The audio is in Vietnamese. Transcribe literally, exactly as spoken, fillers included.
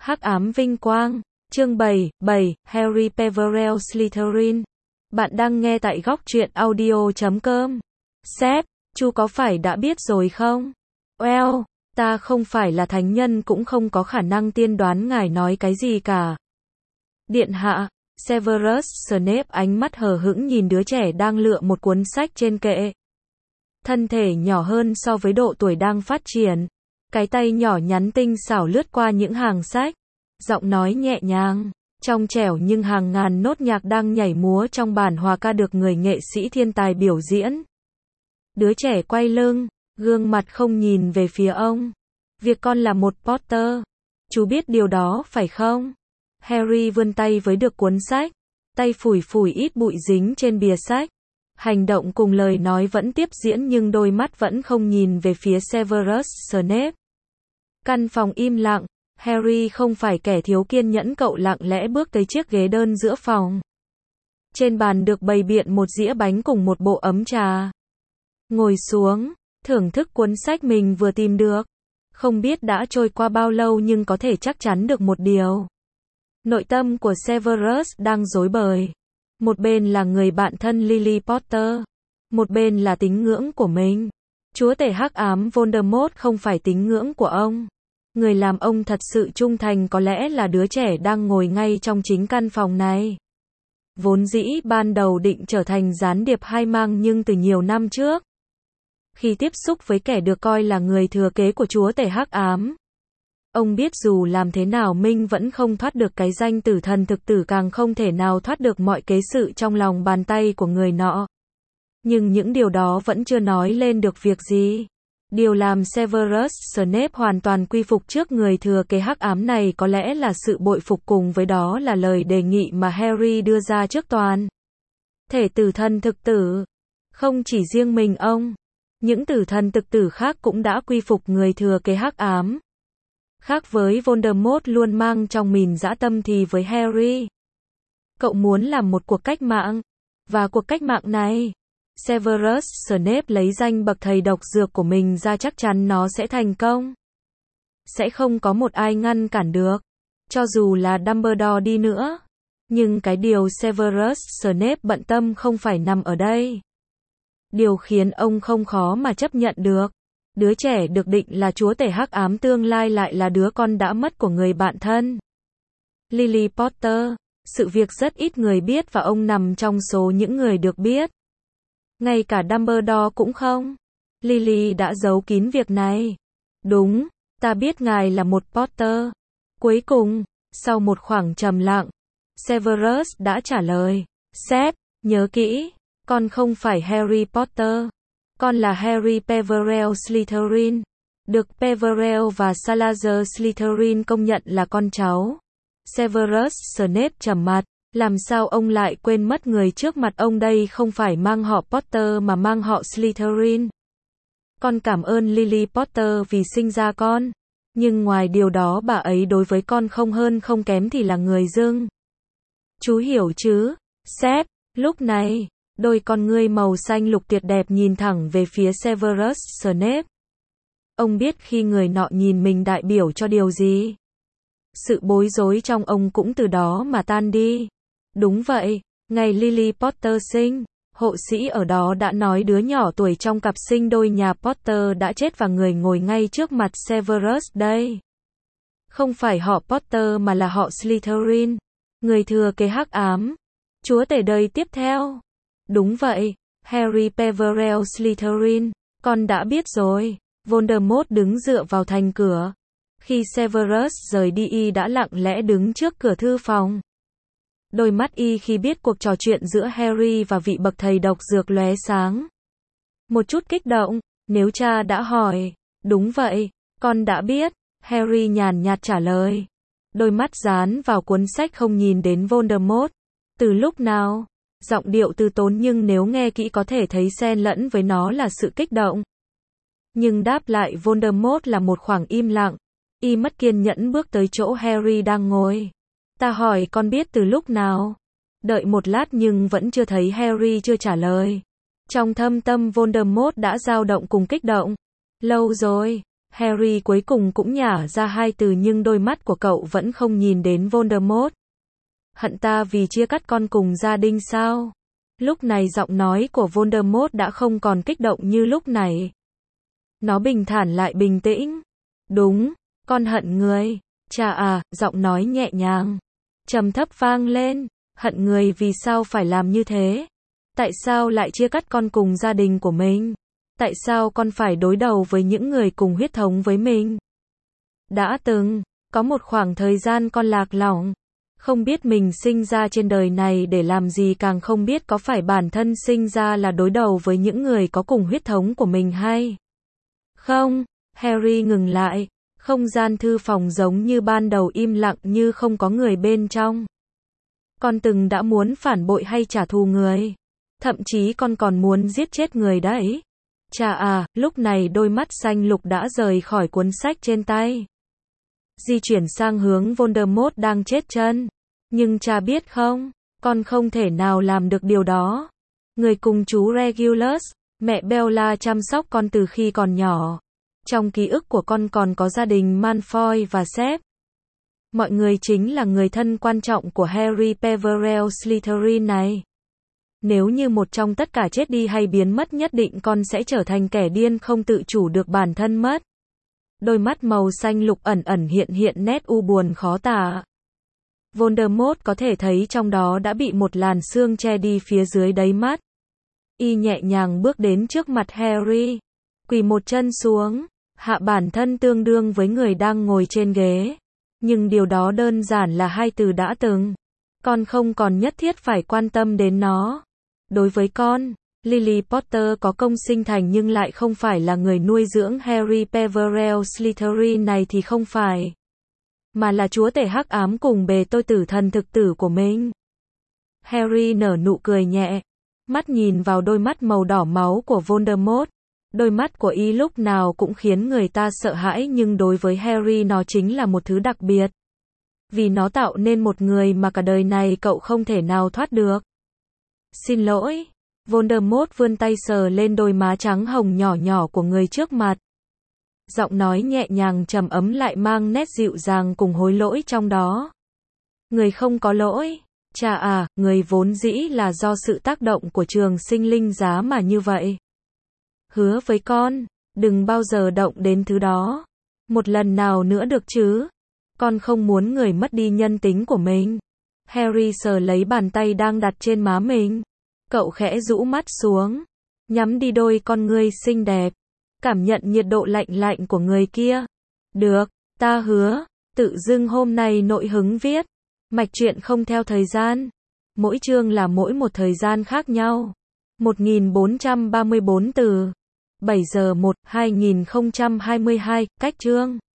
Hắc ám vinh quang. Chương bảy, bảy, Harry Peverell Slytherin. Bạn đang nghe tại góc truyện audio chấm com. Sếp, chú có phải đã biết rồi không? Well, ta không phải là thánh nhân cũng không có khả năng tiên đoán ngài nói cái gì cả. Điện hạ, Severus Snape ánh mắt hờ hững nhìn đứa trẻ đang lựa một cuốn sách trên kệ. Thân thể nhỏ hơn so với độ tuổi đang phát triển. Cái tay nhỏ nhắn tinh xảo lướt qua những hàng sách. Giọng nói nhẹ nhàng, trong trẻo nhưng hàng ngàn nốt nhạc đang nhảy múa trong bản hòa ca được người nghệ sĩ thiên tài biểu diễn. Đứa trẻ quay lưng, gương mặt không nhìn về phía ông. Việc con là một Potter. Chú biết điều đó phải không? Harry vươn tay với được cuốn sách. Tay phủi phủi ít bụi dính trên bìa sách. Hành động cùng lời nói vẫn tiếp diễn nhưng đôi mắt vẫn không nhìn về phía Severus Snape. Căn phòng im lặng. Harry không phải kẻ thiếu kiên nhẫn, cậu lặng lẽ bước tới chiếc ghế đơn giữa phòng. Trên bàn được bày biện một dĩa bánh cùng một bộ ấm trà. Ngồi xuống, thưởng thức cuốn sách mình vừa tìm được. Không biết đã trôi qua bao lâu nhưng có thể chắc chắn được một điều. Nội tâm của Severus đang rối bời. Một bên là người bạn thân Lily Potter. Một bên là tín ngưỡng của mình. Chúa tể hắc ám Voldemort không phải tín ngưỡng của ông. Người làm ông thật sự trung thành có lẽ là đứa trẻ đang ngồi ngay trong chính căn phòng này. Vốn dĩ ban đầu định trở thành gián điệp hai mang nhưng từ nhiều năm trước, khi tiếp xúc với kẻ được coi là người thừa kế của chúa tể hắc ám, ông biết dù làm thế nào mình vẫn không thoát được cái danh tử thần thực tử, càng không thể nào thoát được mọi kế sự trong lòng bàn tay của người nọ. Nhưng những điều đó vẫn chưa nói lên được việc gì. Điều làm Severus Snape hoàn toàn quy phục trước người thừa kế hắc ám này có lẽ là sự bội phục, cùng với đó là lời đề nghị mà Harry đưa ra trước toàn thể tử thần thực tử. Không chỉ riêng mình ông, những tử thần thực tử khác cũng đã quy phục người thừa kế hắc ám. Khác với Voldemort luôn mang trong mình dã tâm thì với Harry, cậu muốn làm một cuộc cách mạng. Và cuộc cách mạng này, Severus Snape lấy danh bậc thầy độc dược của mình ra, chắc chắn nó sẽ thành công. Sẽ không có một ai ngăn cản được, cho dù là Dumbledore đi nữa. Nhưng cái điều Severus Snape bận tâm không phải nằm ở đây. Điều khiến ông không khó mà chấp nhận được, đứa trẻ được định là chúa tể hắc ám tương lai lại là đứa con đã mất của người bạn thân, Lily Potter. Sự việc rất ít người biết và ông nằm trong số những người được biết. Ngay cả Dumbledore cũng không. Lily đã giấu kín việc này. Đúng, ta biết ngài là một Potter. Cuối cùng, sau một khoảng trầm lặng, Severus đã trả lời. Sếp, nhớ kỹ, con không phải Harry Potter. Con là Harry Peverell Slytherin. Được Peverell và Salazar Slytherin công nhận là con cháu. Severus Snape trầm mặt. Làm sao ông lại quên mất người trước mặt ông đây không phải mang họ Potter mà mang họ Slytherin. Con cảm ơn Lily Potter vì sinh ra con. Nhưng ngoài điều đó bà ấy đối với con không hơn không kém thì là người dưng. Chú hiểu chứ, sếp? Lúc này, đôi con ngươi màu xanh lục tuyệt đẹp nhìn thẳng về phía Severus Snape. Ông biết khi người nọ nhìn mình đại biểu cho điều gì. Sự bối rối trong ông cũng từ đó mà tan đi. Đúng vậy, ngày Lily Potter sinh, hộ sĩ ở đó đã nói đứa nhỏ tuổi trong cặp sinh đôi nhà Potter đã chết và người ngồi ngay trước mặt Severus đây không phải họ Potter mà là họ Slytherin, người thừa kế hắc ám, chúa tể đời tiếp theo. Đúng vậy, Harry Peverell Slytherin, con đã biết rồi. Voldemort đứng dựa vào thành cửa. Khi Severus rời đi, y đã lặng lẽ đứng trước cửa thư phòng. Đôi mắt y khi biết cuộc trò chuyện giữa Harry và vị bậc thầy độc dược lóe sáng. Một chút kích động, nếu cha đã hỏi. Đúng vậy, con đã biết. Harry nhàn nhạt trả lời. Đôi mắt dán vào cuốn sách không nhìn đến Voldemort. Từ lúc nào? Giọng điệu từ tốn nhưng nếu nghe kỹ có thể thấy xen lẫn với nó là sự kích động. Nhưng đáp lại Voldemort là một khoảng im lặng. Y mất kiên nhẫn bước tới chỗ Harry đang ngồi. Ta hỏi con biết từ lúc nào? Đợi một lát nhưng vẫn chưa thấy Harry chưa trả lời. Trong thâm tâm Voldemort đã dao động cùng kích động. Lâu rồi, Harry cuối cùng cũng nhả ra hai từ nhưng đôi mắt của cậu vẫn không nhìn đến Voldemort. Hận ta vì chia cắt con cùng gia đình sao? Lúc này giọng nói của Voldemort đã không còn kích động như lúc này. Nó bình thản lại bình tĩnh. Đúng, con hận người. Cha à, giọng nói nhẹ nhàng, trầm thấp vang lên. Hận người vì sao phải làm như thế? Tại sao lại chia cắt con cùng gia đình của mình? Tại sao con phải đối đầu với những người cùng huyết thống với mình? Đã từng, có một khoảng thời gian con lạc lõng. Không biết mình sinh ra trên đời này để làm gì, càng không biết có phải bản thân sinh ra là đối đầu với những người có cùng huyết thống của mình hay không. Harry ngừng lại. Không gian thư phòng giống như ban đầu im lặng như không có người bên trong. Con từng đã muốn phản bội hay trả thù người. Thậm chí con còn muốn giết chết người đấy. Cha à, lúc này đôi mắt xanh lục đã rời khỏi cuốn sách trên tay. Di chuyển sang hướng Voldemort đang chết chân. Nhưng cha biết không, con không thể nào làm được điều đó. Người cùng chú Regulus, mẹ Bella chăm sóc con từ khi còn nhỏ. Trong ký ức của con còn có gia đình Malfoy và Sep. Mọi người chính là người thân quan trọng của Harry Peverell Slytherin này. Nếu như một trong tất cả chết đi hay biến mất, nhất định con sẽ trở thành kẻ điên không tự chủ được bản thân mất. Đôi mắt màu xanh lục ẩn ẩn hiện hiện nét u buồn khó tả. Voldemort có thể thấy trong đó đã bị một làn sương che đi phía dưới đáy mắt. Y nhẹ nhàng bước đến trước mặt Harry, quỳ một chân xuống, hạ bản thân tương đương với người đang ngồi trên ghế. Nhưng điều đó đơn giản là hai từ đã từng. Con không còn nhất thiết phải quan tâm đến nó. Đối với con, Lily Potter có công sinh thành nhưng lại không phải là người nuôi dưỡng Harry Peverell Slytherin này thì không phải. Mà là chúa tể hắc ám cùng bề tôi tử thần thực tử của mình. Harry nở nụ cười nhẹ. Mắt nhìn vào đôi mắt màu đỏ máu của Voldemort. Đôi mắt của y lúc nào cũng khiến người ta sợ hãi, nhưng đối với Harry nó chính là một thứ đặc biệt. Vì nó tạo nên một người mà cả đời này cậu không thể nào thoát được. Xin lỗi. Voldemort vươn tay sờ lên đôi má trắng hồng nhỏ nhỏ của người trước mặt. Giọng nói nhẹ nhàng trầm ấm lại mang nét dịu dàng cùng hối lỗi trong đó. Người không có lỗi. Cha à, người vốn dĩ là do sự tác động của trường sinh linh giá mà như vậy. Hứa với con, đừng bao giờ động đến thứ đó. Một lần nào nữa được chứ? Con không muốn người mất đi nhân tính của mình. Harry sờ lấy bàn tay đang đặt trên má mình. Cậu khẽ rũ mắt xuống, nhắm đi đôi con ngươi xinh đẹp, cảm nhận nhiệt độ lạnh lạnh của người kia. Được, ta hứa. Tự dưng hôm nay nội hứng viết. Mạch truyện không theo thời gian. Mỗi chương là mỗi một thời gian khác nhau. một nghìn bốn trăm ba mươi bốn từ. bảy giờ một, hai nghìn không trăm hai mươi hai, cách chương.